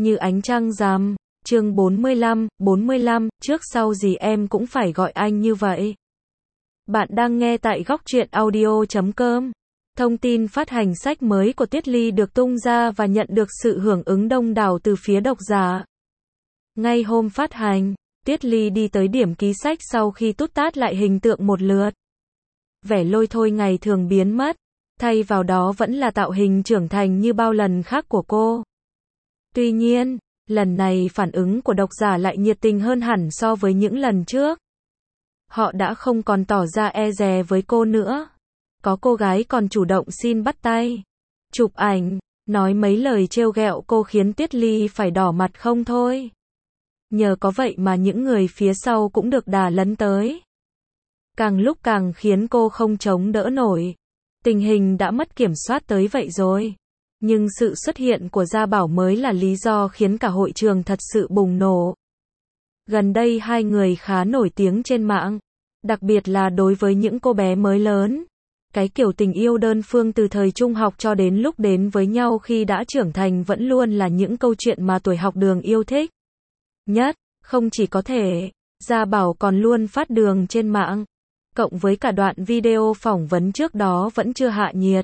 Như ánh trăng rằm. Chương 45, trước sau gì em cũng phải gọi anh như vậy. Bạn đang nghe tại góc truyện audio.com. Thông tin phát hành sách mới của Tuyết Ly được tung ra và nhận được sự hưởng ứng đông đảo từ phía độc giả. Ngay hôm phát hành, Tuyết Ly đi tới điểm ký sách sau khi tút tát lại hình tượng một lượt. Vẻ lôi thôi ngày thường biến mất, thay vào đó vẫn là tạo hình trưởng thành như bao lần khác của cô. Tuy nhiên, lần này phản ứng của độc giả lại nhiệt tình hơn hẳn so với những lần trước. Họ đã không còn tỏ ra e dè với cô nữa. Có cô gái còn chủ động xin bắt tay, chụp ảnh, nói mấy lời trêu ghẹo cô khiến Tuyết Ly phải đỏ mặt không thôi. Nhờ có vậy mà những người phía sau cũng được đà lấn tới. Càng lúc càng khiến cô không chống đỡ nổi. Tình hình đã mất kiểm soát tới vậy rồi. Nhưng sự xuất hiện của Gia Bảo mới là lý do khiến cả hội trường thật sự bùng nổ. Gần đây hai người khá nổi tiếng trên mạng, đặc biệt là đối với những cô bé mới lớn. Cái kiểu tình yêu đơn phương từ thời trung học cho đến lúc đến với nhau khi đã trưởng thành vẫn luôn là những câu chuyện mà tuổi học đường yêu thích nhất. Không chỉ có thể, Gia Bảo còn luôn phát đường trên mạng, cộng với cả đoạn video phỏng vấn trước đó vẫn chưa hạ nhiệt,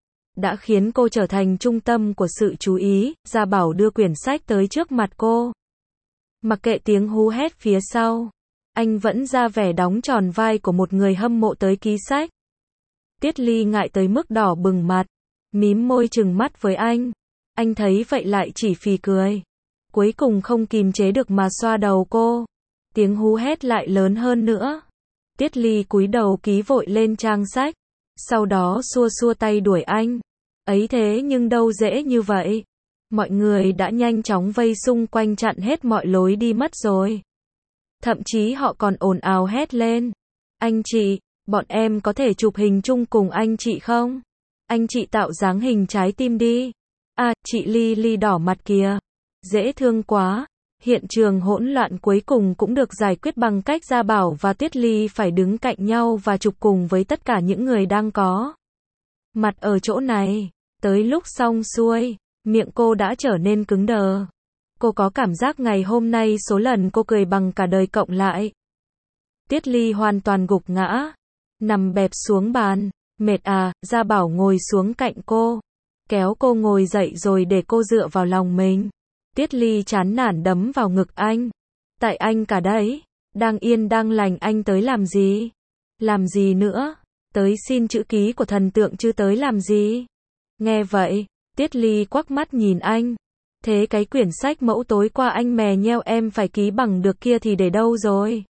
đã khiến cô trở thành trung tâm của sự chú ý. Gia Bảo đưa quyển sách tới trước mặt cô. Mặc kệ tiếng hú hét phía sau, anh vẫn ra vẻ đóng tròn vai của một người hâm mộ tới ký sách. Tuyết Ly ngại tới mức đỏ bừng mặt, mím môi trừng mắt với anh. Anh thấy vậy lại chỉ phì cười. Cuối cùng không kìm chế được mà xoa đầu cô. Tiếng hú hét lại lớn hơn nữa. Tuyết Ly cúi đầu ký vội lên trang sách, sau đó xua xua tay đuổi anh. Ấy thế nhưng đâu dễ như vậy. Mọi người đã nhanh chóng vây xung quanh chặn hết mọi lối đi mất rồi. Thậm chí họ còn ồn ào hét lên. Anh chị, bọn em có thể chụp hình chung cùng anh chị không? Anh chị tạo dáng hình trái tim đi. À, chị Ly đỏ mặt kìa. Dễ thương quá. Hiện trường hỗn loạn cuối cùng cũng được giải quyết bằng cách Gia Bảo và Tuyết Ly phải đứng cạnh nhau và chụp cùng với tất cả những người đang có mặt ở chỗ này. Tới lúc xong xuôi, miệng cô đã trở nên cứng đờ. Cô có cảm giác ngày hôm nay số lần cô cười bằng cả đời cộng lại. Tuyết Ly hoàn toàn gục ngã, nằm bẹp xuống bàn. Mệt à? Gia Bảo ngồi xuống cạnh cô, kéo cô ngồi dậy rồi để cô dựa vào lòng mình. Tuyết Ly chán nản đấm vào ngực anh. Tại anh cả đấy, đang yên đang lành anh tới làm gì? Làm gì nữa? Tới xin chữ ký của thần tượng chứ tới làm gì? Nghe vậy, Tuyết Ly quắc mắt nhìn anh. Thế cái quyển sách mẫu tối qua anh mè nheo em phải ký bằng được kia thì để đâu rồi?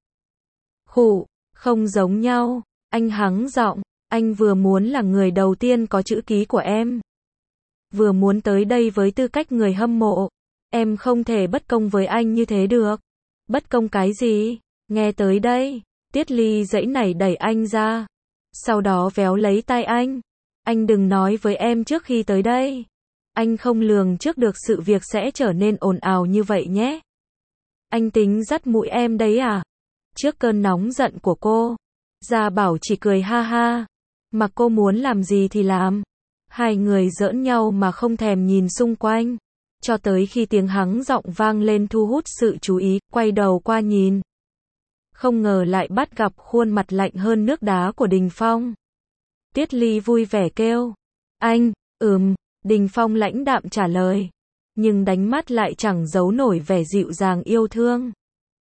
Khụ, không giống nhau. Anh hắng giọng, anh vừa muốn là người đầu tiên có chữ ký của em, vừa muốn tới đây với tư cách người hâm mộ. Em không thể bất công với anh như thế được. Bất công cái gì? Nghe tới đây, Tuyết Ly giãy nảy đẩy anh ra, sau đó véo lấy tay anh. Anh đừng nói với em trước khi tới đây. Anh không lường trước được sự việc sẽ trở nên ồn ào như vậy nhé. Anh tính dắt mũi em đấy à? Trước cơn nóng giận của cô, Gia Bảo chỉ cười ha ha. Mặc cô muốn làm gì thì làm. Hai người giỡn nhau mà không thèm nhìn xung quanh. Cho tới khi tiếng hắng giọng vang lên thu hút sự chú ý, quay đầu qua nhìn. Không ngờ lại bắt gặp khuôn mặt lạnh hơn nước đá của Đình Phong. Tuyết Ly vui vẻ kêu. Anh, Đình Phong lãnh đạm trả lời. Nhưng đánh mắt lại chẳng giấu nổi vẻ dịu dàng yêu thương.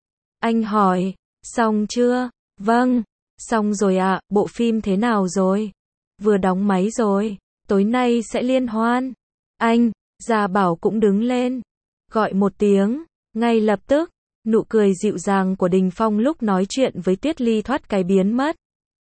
Anh hỏi, xong chưa? Vâng, xong rồi ạ. Bộ phim thế nào rồi? Vừa đóng máy rồi, tối nay sẽ liên hoan. Anh, Gia Bảo cũng đứng lên, gọi một tiếng. Ngay lập tức, nụ cười dịu dàng của Đình Phong lúc nói chuyện với Tuyết Ly thoát cái biến mất.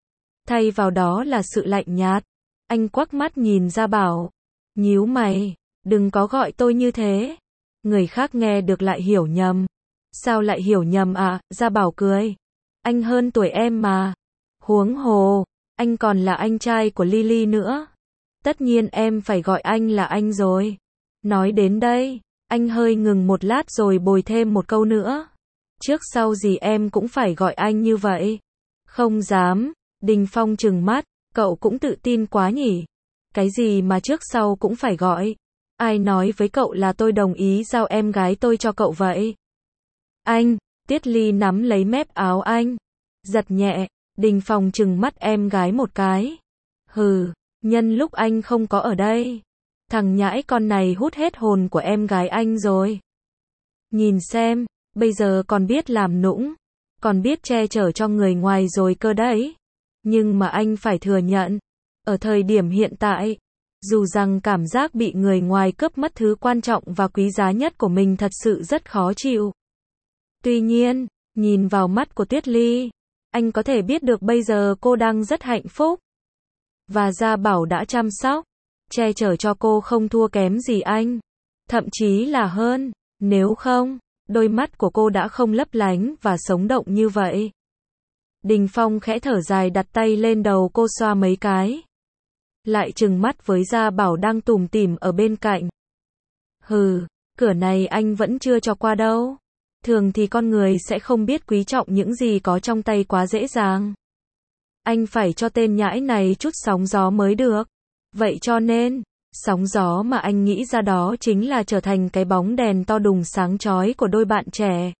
Thay vào đó là sự lạnh nhạt. Anh quắc mắt nhìn Gia Bảo, nhíu mày, đừng có gọi tôi như thế. Người khác nghe được lại hiểu nhầm. Sao lại hiểu nhầm à? Gia Bảo cười. Anh hơn tuổi em mà. Huống hồ, anh còn là anh trai của Lily nữa. Tất nhiên em phải gọi anh là anh rồi. Nói đến đây, anh hơi ngừng một lát rồi bồi thêm một câu nữa. Trước sau gì em cũng phải gọi anh như vậy. Không dám. Đình Phong trừng mắt, cậu cũng tự tin quá nhỉ. Cái gì mà trước sau cũng phải gọi. Ai nói với cậu là tôi đồng ý giao em gái tôi cho cậu vậy? Anh, Tiết Ly nắm lấy mép áo anh, giật nhẹ, Đình Phong trừng mắt em gái một cái. Hừ, nhân lúc anh không có ở đây, thằng nhãi con này hút hết hồn của em gái anh rồi. Nhìn xem, bây giờ còn biết làm nũng, còn biết che chở cho người ngoài rồi cơ đấy. Nhưng mà anh phải thừa nhận, ở thời điểm hiện tại, dù rằng cảm giác bị người ngoài cướp mất thứ quan trọng và quý giá nhất của mình thật sự rất khó chịu. Tuy nhiên, nhìn vào mắt của Tiết Ly, anh có thể biết được bây giờ cô đang rất hạnh phúc. Và Gia Bảo đã chăm sóc, che chở cho cô không thua kém gì anh. Thậm chí là hơn, nếu không, đôi mắt của cô đã không lấp lánh và sống động như vậy. Đình Phong khẽ thở dài đặt tay lên đầu cô xoa mấy cái. Lại trừng mắt với Gia Bảo đang tủm tỉm ở bên cạnh. Hừ, cửa này anh vẫn chưa cho qua đâu. Thường thì con người sẽ không biết quý trọng những gì có trong tay quá dễ dàng. Anh phải cho tên nhãi này chút sóng gió mới được. Vậy cho nên, sóng gió mà anh nghĩ ra đó chính là trở thành cái bóng đèn to đùng sáng chói của đôi bạn trẻ.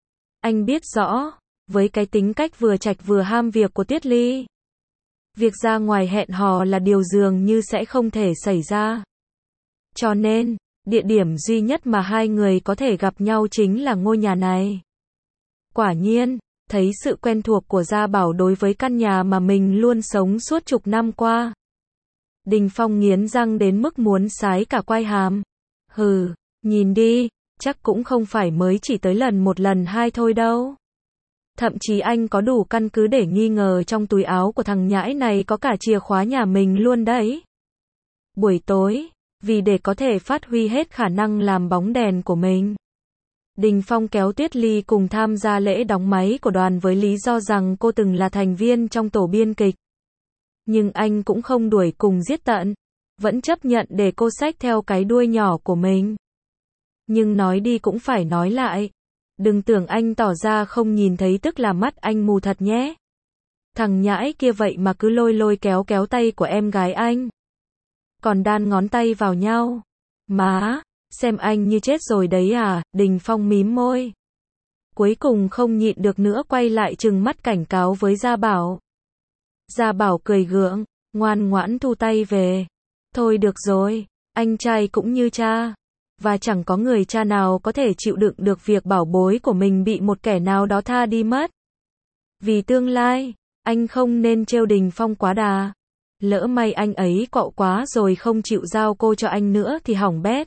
Anh biết rõ, với cái tính cách vừa chạch vừa ham việc của Tiết Ly, việc ra ngoài hẹn hò là điều dường như sẽ không thể xảy ra. Cho nên, địa điểm duy nhất mà hai người có thể gặp nhau chính là ngôi nhà này. Quả nhiên, thấy sự quen thuộc của Gia Bảo đối với căn nhà mà mình luôn sống suốt chục năm qua. Đình Phong nghiến răng đến mức muốn sái cả quai hàm. Hừ, nhìn đi, chắc cũng không phải mới chỉ tới một lần hai thôi đâu. Thậm chí anh có đủ căn cứ để nghi ngờ trong túi áo của thằng nhãi này có cả chìa khóa nhà mình luôn đấy. Buổi tối, vì để có thể phát huy hết khả năng làm bóng đèn của mình, Đình Phong kéo Tiết Ly cùng tham gia lễ đóng máy của đoàn với lý do rằng cô từng là thành viên trong tổ biên kịch. Nhưng anh cũng không đuổi cùng giết tận, vẫn chấp nhận để cô xách theo cái đuôi nhỏ của mình. Nhưng nói đi cũng phải nói lại, đừng tưởng anh tỏ ra không nhìn thấy tức là mắt anh mù thật nhé. Thằng nhãi kia vậy mà cứ lôi kéo tay của em gái anh. Còn đan ngón tay vào nhau. Má, xem anh như chết rồi đấy à, Đình Phong mím môi. Cuối cùng không nhịn được nữa quay lại trừng mắt cảnh cáo với Gia Bảo. Gia Bảo cười gượng, ngoan ngoãn thu tay về. Thôi được rồi, anh trai cũng như cha. Và chẳng có người cha nào có thể chịu đựng được việc bảo bối của mình bị một kẻ nào đó tha đi mất. Vì tương lai, anh không nên trêu Đình Phong quá đà. Lỡ may anh ấy quạo quá rồi không chịu giao cô cho anh nữa thì hỏng bét.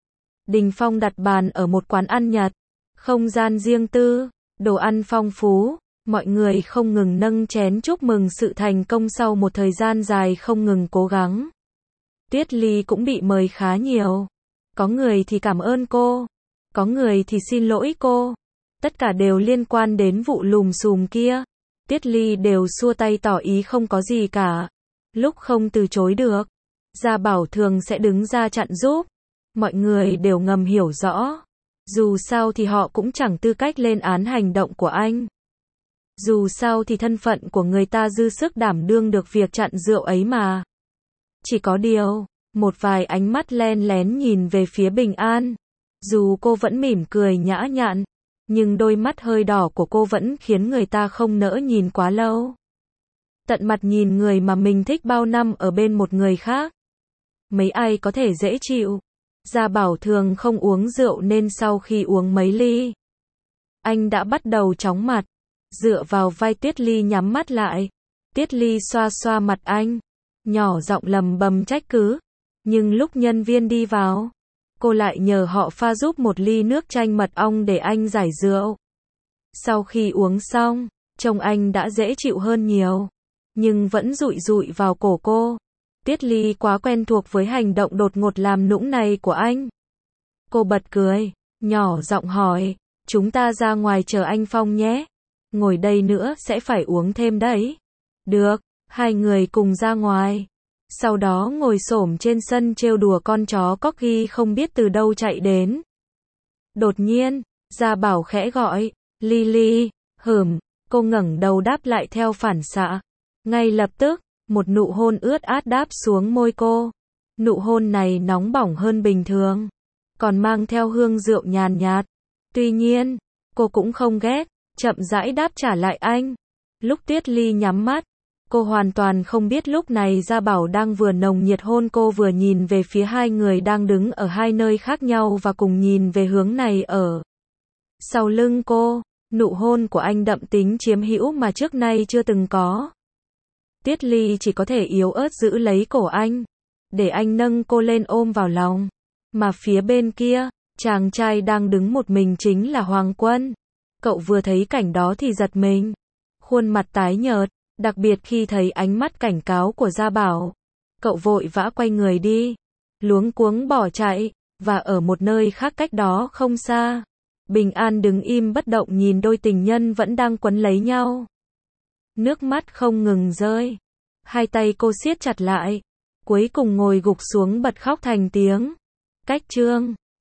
Đình Phong đặt bàn ở một quán ăn Nhật. Không gian riêng tư, đồ ăn phong phú, mọi người không ngừng nâng chén chúc mừng sự thành công sau một thời gian dài không ngừng cố gắng. Tiết Ly cũng bị mời khá nhiều. Có người thì cảm ơn cô, có người thì xin lỗi cô. Tất cả đều liên quan đến vụ lùm xùm kia. Tiết Ly đều xua tay tỏ ý không có gì cả. Lúc không từ chối được, Gia Bảo thường sẽ đứng ra chặn giúp. Mọi người đều ngầm hiểu rõ. Dù sao thì họ cũng chẳng tư cách lên án hành động của anh. Dù sao thì thân phận của người ta dư sức đảm đương được việc chặn rượu ấy mà. Chỉ có điều, một vài ánh mắt len lén nhìn về phía Bình An. Dù cô vẫn mỉm cười nhã nhặn, nhưng đôi mắt hơi đỏ của cô vẫn khiến người ta không nỡ nhìn quá lâu. Tận mặt nhìn người mà mình thích bao năm ở bên một người khác. Mấy ai có thể dễ chịu. Gia Bảo thường không uống rượu nên sau khi uống mấy ly, anh đã bắt đầu chóng mặt. Dựa vào vai Tiết Ly nhắm mắt lại. Tiết Ly xoa xoa mặt anh, nhỏ giọng lầm bầm trách cứ. Nhưng lúc nhân viên đi vào, cô lại nhờ họ pha giúp một ly nước chanh mật ong để anh giải rượu. Sau khi uống xong, trông anh đã dễ chịu hơn nhiều, nhưng vẫn dụi vào cổ cô. Tiết Ly quá quen thuộc với hành động đột ngột làm nũng này của anh. Cô bật cười, nhỏ giọng hỏi, chúng ta ra ngoài chờ anh Phong nhé. Ngồi đây nữa sẽ phải uống thêm đấy. Được, hai người cùng ra ngoài. Sau đó ngồi xổm trên sân trêu đùa con chó Corgi không biết từ đâu chạy đến. Đột nhiên, Gia Bảo khẽ gọi, Lily, cô ngẩng đầu đáp lại theo phản xạ. Ngay lập tức, một nụ hôn ướt át đáp xuống môi cô. Nụ hôn này nóng bỏng hơn bình thường, còn mang theo hương rượu nhàn nhạt. Tuy nhiên, cô cũng không ghét, chậm rãi đáp trả lại anh. Lúc Tuyết Ly nhắm mắt, cô hoàn toàn không biết lúc này Gia Bảo đang vừa nồng nhiệt hôn cô vừa nhìn về phía hai người đang đứng ở hai nơi khác nhau và cùng nhìn về hướng này ở sau lưng cô. Nụ hôn của anh đậm tính chiếm hữu mà trước nay chưa từng có. Tuyết Ly chỉ có thể yếu ớt giữ lấy cổ anh, để anh nâng cô lên ôm vào lòng. Mà phía bên kia, chàng trai đang đứng một mình chính là Hoàng Quân. Cậu vừa thấy cảnh đó thì giật mình, khuôn mặt tái nhợt, đặc biệt khi thấy ánh mắt cảnh cáo của Gia Bảo. Cậu vội vã quay người đi, luống cuống bỏ chạy, và ở một nơi khác cách đó không xa, Bình An đứng im bất động nhìn đôi tình nhân vẫn đang quấn lấy nhau. Nước mắt không ngừng rơi, hai tay cô siết chặt lại, cuối cùng ngồi gục xuống bật khóc thành tiếng. Cách chương